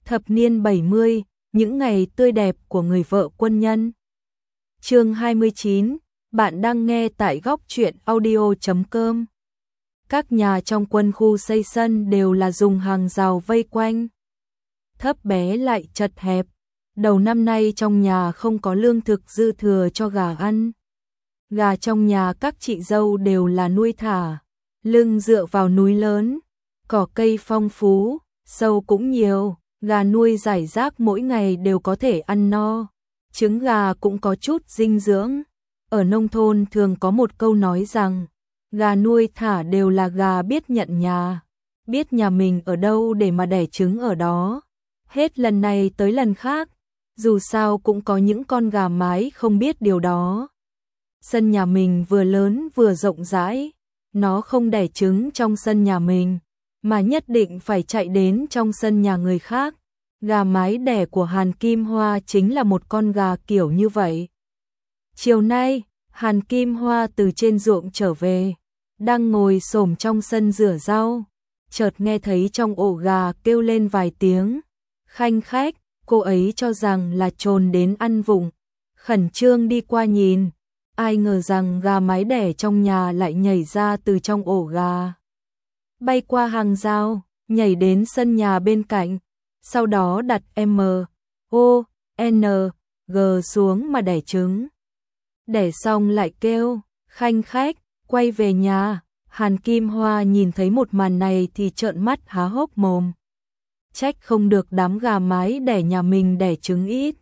Thập niên 70, những ngày tươi đẹp của người vợ quân nhân. Chương 29, bạn đang nghe tại góc truyện audio.com. Các nhà trong quân khu xây sân đều là dùng hàng rào vây quanh. Thấp bé lại chật hẹp. Đầu năm nay trong nhà không có lương thực dư thừa cho gà ăn. Gà trong nhà các chị dâu đều là nuôi thả, lưng dựa vào núi lớn, cỏ cây phong phú, sâu cũng nhiều, gà nuôi rải rác mỗi ngày đều có thể ăn no. Trứng gà cũng có chút dinh dưỡng. Ở nông thôn thường có một câu nói rằng, gà nuôi thả đều là gà biết nhận nhà, biết nhà mình ở đâu để mà đẻ trứng ở đó. Hết lần này tới lần khác, dù sao cũng có những con gà mái không biết điều đó. Sân nhà mình vừa lớn vừa rộng rãi, nó không đẻ trứng trong sân nhà mình, mà nhất định phải chạy đến trong sân nhà người khác. Gà mái đẻ của Hàn Kim Hoa chính là một con gà kiểu như vậy. Chiều nay, Hàn Kim Hoa từ trên ruộng trở về, đang ngồi xổm trong sân rửa rau, chợt nghe thấy trong ổ gà kêu lên vài tiếng. Khanh khách, cô ấy cho rằng là trồn đến ăn vụng, khẩn trương đi qua nhìn. Ai ngờ rằng gà mái đẻ trong nhà lại nhảy ra từ trong ổ gà, bay qua hàng rào, nhảy đến sân nhà bên cạnh, sau đó đặt M-O-N-G xuống mà đẻ trứng. Đẻ xong lại kêu, khanh khách, quay về nhà. Hàn Kim Hoa nhìn thấy một màn này thì trợn mắt há hốc mồm. Trách không được đám gà mái đẻ nhà mình đẻ trứng ít.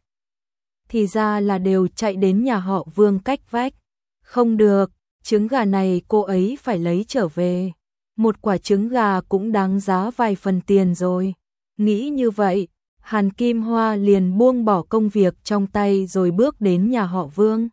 Thì ra là đều chạy đến nhà họ Vương cách vách. Không được, trứng gà này cô ấy phải lấy trở về. Một quả trứng gà cũng đáng giá vài phần tiền rồi. Nghĩ như vậy, Hàn Kim Hoa liền buông bỏ công việc trong tay rồi bước đến nhà họ Vương.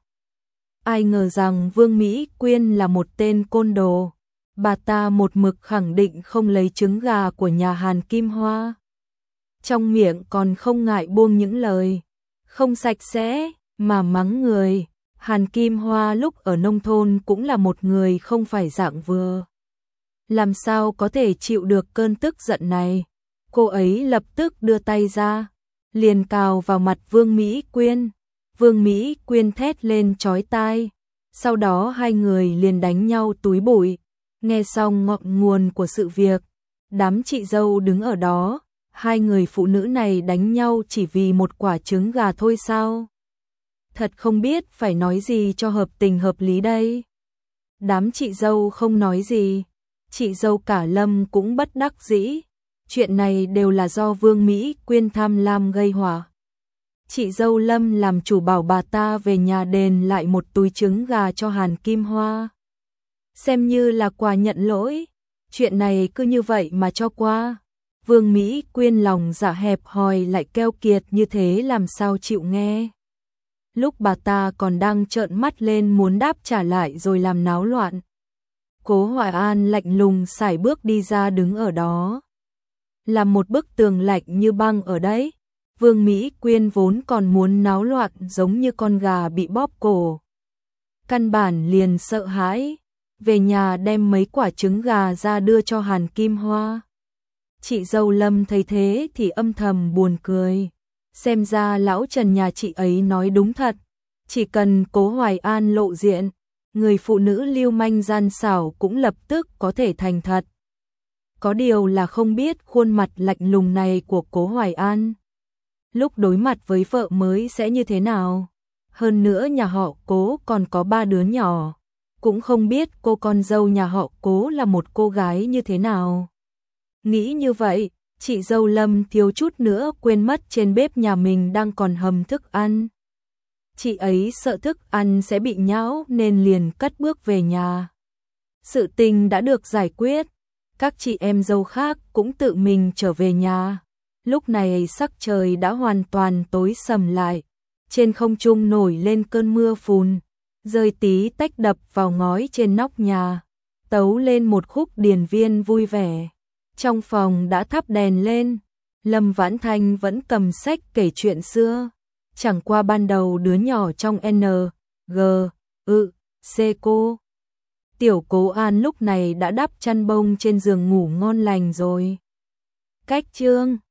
Ai ngờ rằng Vương Mỹ Quyên là một tên côn đồ. Bà ta một mực khẳng định không lấy trứng gà của nhà Hàn Kim Hoa. Trong miệng còn không ngại buông những lời không sạch sẽ mà mắng người. Hàn Kim Hoa lúc ở nông thôn cũng là một người không phải dạng vừa. Làm sao có thể chịu được cơn tức giận này? Cô ấy lập tức đưa tay ra, liền cào vào mặt Vương Mỹ Quyên. Vương Mỹ Quyên thét lên chói tai. Sau đó hai người liền đánh nhau túi bụi. Nghe xong ngọn nguồn của sự việc, đám chị dâu đứng ở đó, hai người phụ nữ này đánh nhau chỉ vì một quả trứng gà thôi sao? Thật không biết phải nói gì cho hợp tình hợp lý đây. Đám chị dâu không nói gì, chị dâu cả Lâm cũng bất đắc dĩ. Chuyện này đều là do Vương Mỹ Quyên tham lam gây họa. Chị dâu Lâm làm chủ bảo bà ta về nhà đền lại một túi trứng gà cho Hàn Kim Hoa, xem như là quà nhận lỗi. Chuyện này cứ như vậy mà cho qua. Vương Mỹ Quyên lòng dạ hẹp hòi lại keo kiệt như thế làm sao chịu nghe. Lúc bà ta còn đang trợn mắt lên muốn đáp trả lại rồi làm náo loạn, Cố Hoài An lạnh lùng sải bước đi ra đứng ở đó, làm một bức tường lạnh như băng ở đấy. Vương Mỹ Quyên vốn còn muốn náo loạn giống như con gà bị bóp cổ, căn bản liền sợ hãi, về nhà đem mấy quả trứng gà ra đưa cho Hàn Kim Hoa. Chị dâu Lâm thấy thế thì âm thầm buồn cười, xem ra lão Trần nhà chị ấy nói đúng thật, chỉ cần Cố Hoài An lộ diện, người phụ nữ lưu manh gian xảo cũng lập tức có thể thành thật. Có điều là không biết khuôn mặt lạnh lùng này của Cố Hoài An lúc đối mặt với vợ mới sẽ như thế nào. Hơn nữa nhà họ Cố còn có 3 đứa nhỏ, cũng không biết cô con dâu nhà họ Cố là một cô gái như thế nào. Nghĩ như vậy, chị dâu Lâm thiếu chút nữa quên mất trên bếp nhà mình đang còn hầm thức ăn. Chị ấy sợ thức ăn sẽ bị nhão nên liền cất bước về nhà. Sự tình đã được giải quyết, các chị em dâu khác cũng tự mình trở về nhà. Lúc này sắc trời đã hoàn toàn tối sầm lại, trên không trung nổi lên cơn mưa phùn, rơi tí tách đập vào ngói trên nóc nhà, tấu lên một khúc điền viên vui vẻ. Trong phòng đã thắp đèn lên, Lâm Vãn Thanh vẫn cầm sách kể chuyện xưa. Chẳng qua ban đầu đứa nhỏ trong N.G.I.C cô Tiểu Cố An lúc này đã đắp chăn bông trên giường ngủ ngon lành rồi. Cách chương